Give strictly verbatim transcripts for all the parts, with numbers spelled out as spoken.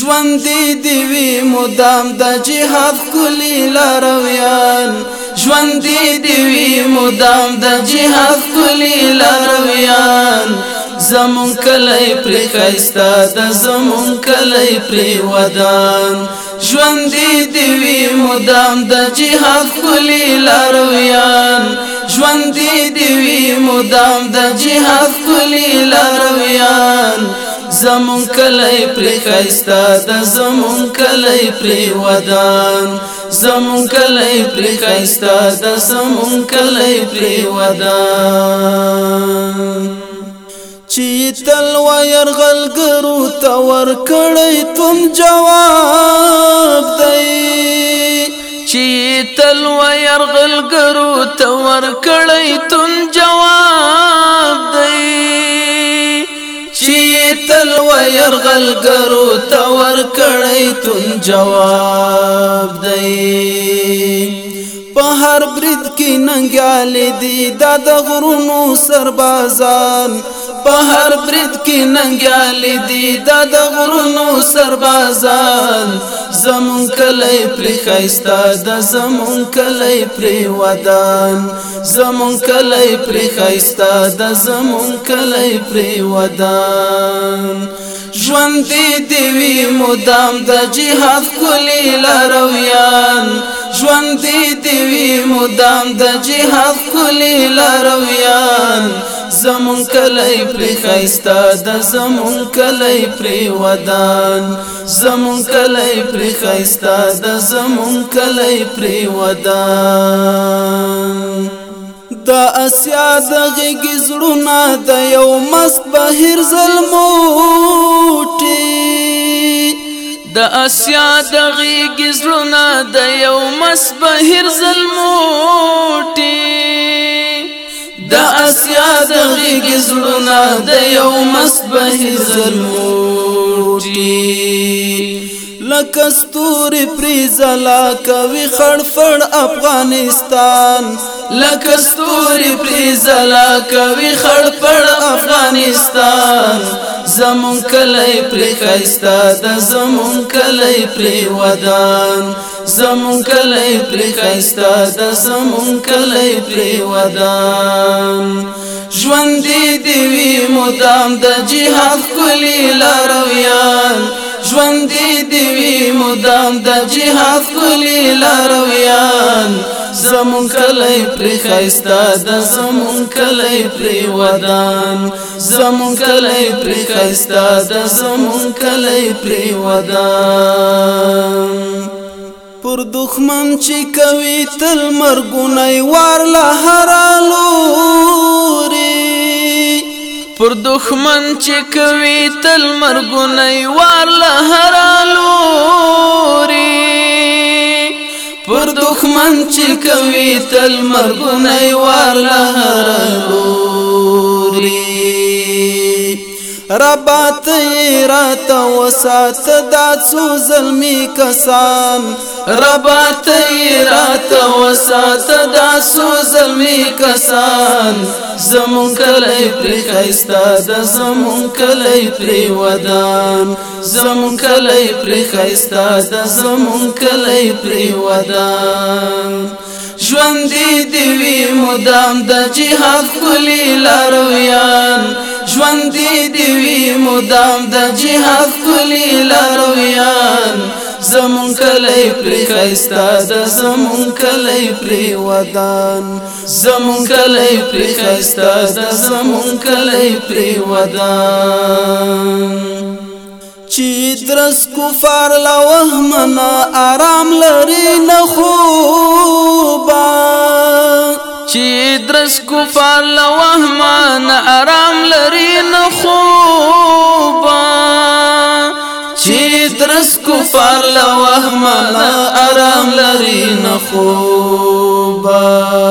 ژوندې دې وي مدام د جهاد ښکلي لارویان ژوندې دې وي مدام د جهاد ښکلي لارویان زمون کلی پرې ښایسته د زمون کلی پرې ودان ژوندې دې وي مدام د جهاد ښکلي لارویان ژوندې دې وي مدام د جهاد ښکلي لارویان زمون کلی پرې ښایسته د زمون کلی پرې ودان زمون کلی پرې ښایسته د زمون کلی پرې ودان چې تل و يرغلګرو ته ورکړی تم جواب دی چې تل و يرغلګرو ته ورکړی تم جواب دی چې تل و يرغلګرو ته ورکړی تم جواب دی په هر برید کې ننګیالې دي دا د غرونو سربازان په هر برید کې ننګیالې دي دا د غرونو سربازان زمون کلی پرې ښایسته د زمون کلی پرې ودان زمون کلی پرې ښایسته د زمون کلی پرې ودان ژوندې دې وي مدام د جهاد ښکلي لارویان ژوندې دې وي مدام د جهاد ښکلي لارویان زمون کلی پرې ښایسته د زمون کلی پرې ودان زمون کلی پرې ښایسته د زمون کلی پرې ودان د اسیا د غېږې زړونه د یو مست بهیر ظلموټي د اسیا د غېږې زړونه د یو مست بهیر ظلموټي د اسیا د غېږې زړونه د یو مست بهیر ظلموټي لکه ستوري پرې ځلا کوي خړفړ افغانستان لکه ستوري پرې ځلا کوي خړفړ افغانستان زمون کلی پرې ښایسته د زمون کلی پرې ودان زمون کلی پرې ښایسته د زمون کلی پرې ودان ژوندې دې وي مدام د جهاد ښکلي لارویان ژوندې دې وي مدام د جهاد ښکلي لارویان زمون کلی پرې ښایسته د زمون کلی پرې ودان زمون کلی پرې ښایسته د زمون کلی پرې ودان پر دښمن چې کوي تل مرګونی وار له هره لوري پر دښمن چې کوي تل مرګونی وار له هره لوري پر دښمن چې کوي تل مرګونی وار له هره لوري ربات رات وسات دا څو ظلمي کسان ربات رات وسات دا څو ظلمي کسان زمون کلی پرې ښایسته د زمون کلی پرې ودان زمون کلی پرې ښایسته د زمون کلی پرې ودان ژوندې دې وي مدام د جهاد ښکلي لارویان ژوندې دې وي مدام د جهاد ښکلي لارویان زمون کلی پرې ښایسته د زمون کلی پرې ودان زمون کلی پرې ښایسته د زمون کلی پرې ودان چې درس کفار لا وهمنا آرام لري نه خوبا چې درس کفار لا وهمنا آرام لري نه خوبا چې درس کفار لا وهمنا آرام لري نه خوبا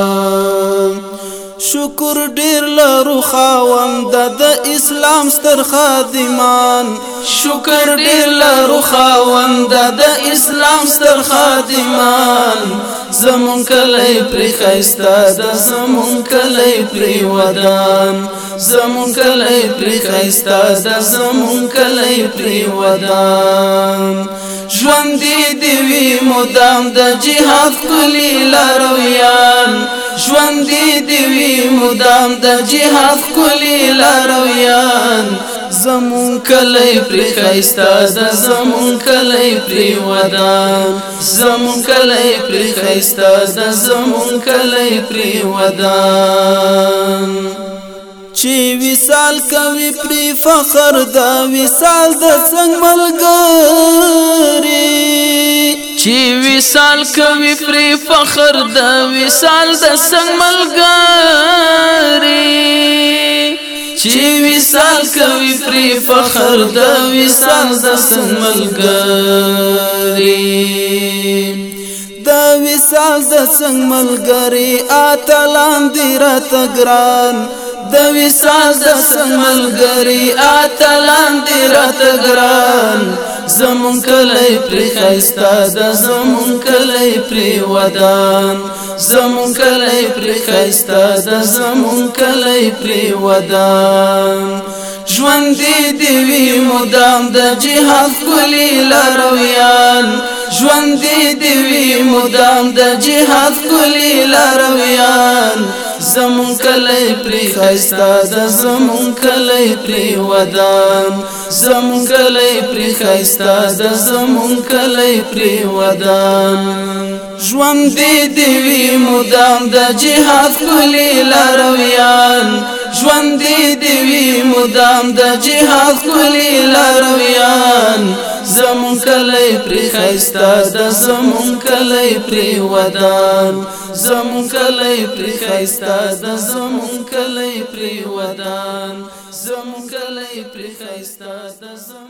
شکر ډیر لرو خاوند د اسلام ستر خادمان شکر ډیر لرو خاوند د اسلام ستر خادمان زمون کلی پری خیستا دا زمون کلی پری ودان زمون کلی پری خیستا دا زمون کلی پری ودان ژوندې دی وي مدام د جهاد کلی لارویان ژوندې دی وي مدام د جهاد کلی لارویان زمون کلی پری خیستا دا زمون کلی پری ودان زمون کلی پری خیستا دا زمون کلی پری ودان چی وصال کوي پری فخر دا وصال د څنګه ملګری چی وصال کوي پری فخر دا وصال د څنګه ملګری چی وصال کوي پری فخر دا وصال د څنګه ملګری دا وصال د څنګه ملګری اتلان دی راته ګران د وصال د څنګه ملګری اتلان دی راته ګران زمون کلی پری خیستا د زمون کلی پری ودان زمون کلی پری خیستا د زمون کلی پری ودان ژوندې دی وي مدام د جهاد کلی لارویان ژوندې دی وي مدام د جهاد کلی لارویان زمون کلی پری خیستا د زمون کلی پری ودان زمون کلی پری خیستا د زمون کلی پری ودان ژوندې دی وي مدام د جهاد کلی لارویان ژوندې دی وي مدام د جهاد کلی لارویان زمون کلی پری خیستا د زمون کلی پری ودان زمون کلی پری خیستا د زمون کلی پری ودان زمون کلی پری خیستا د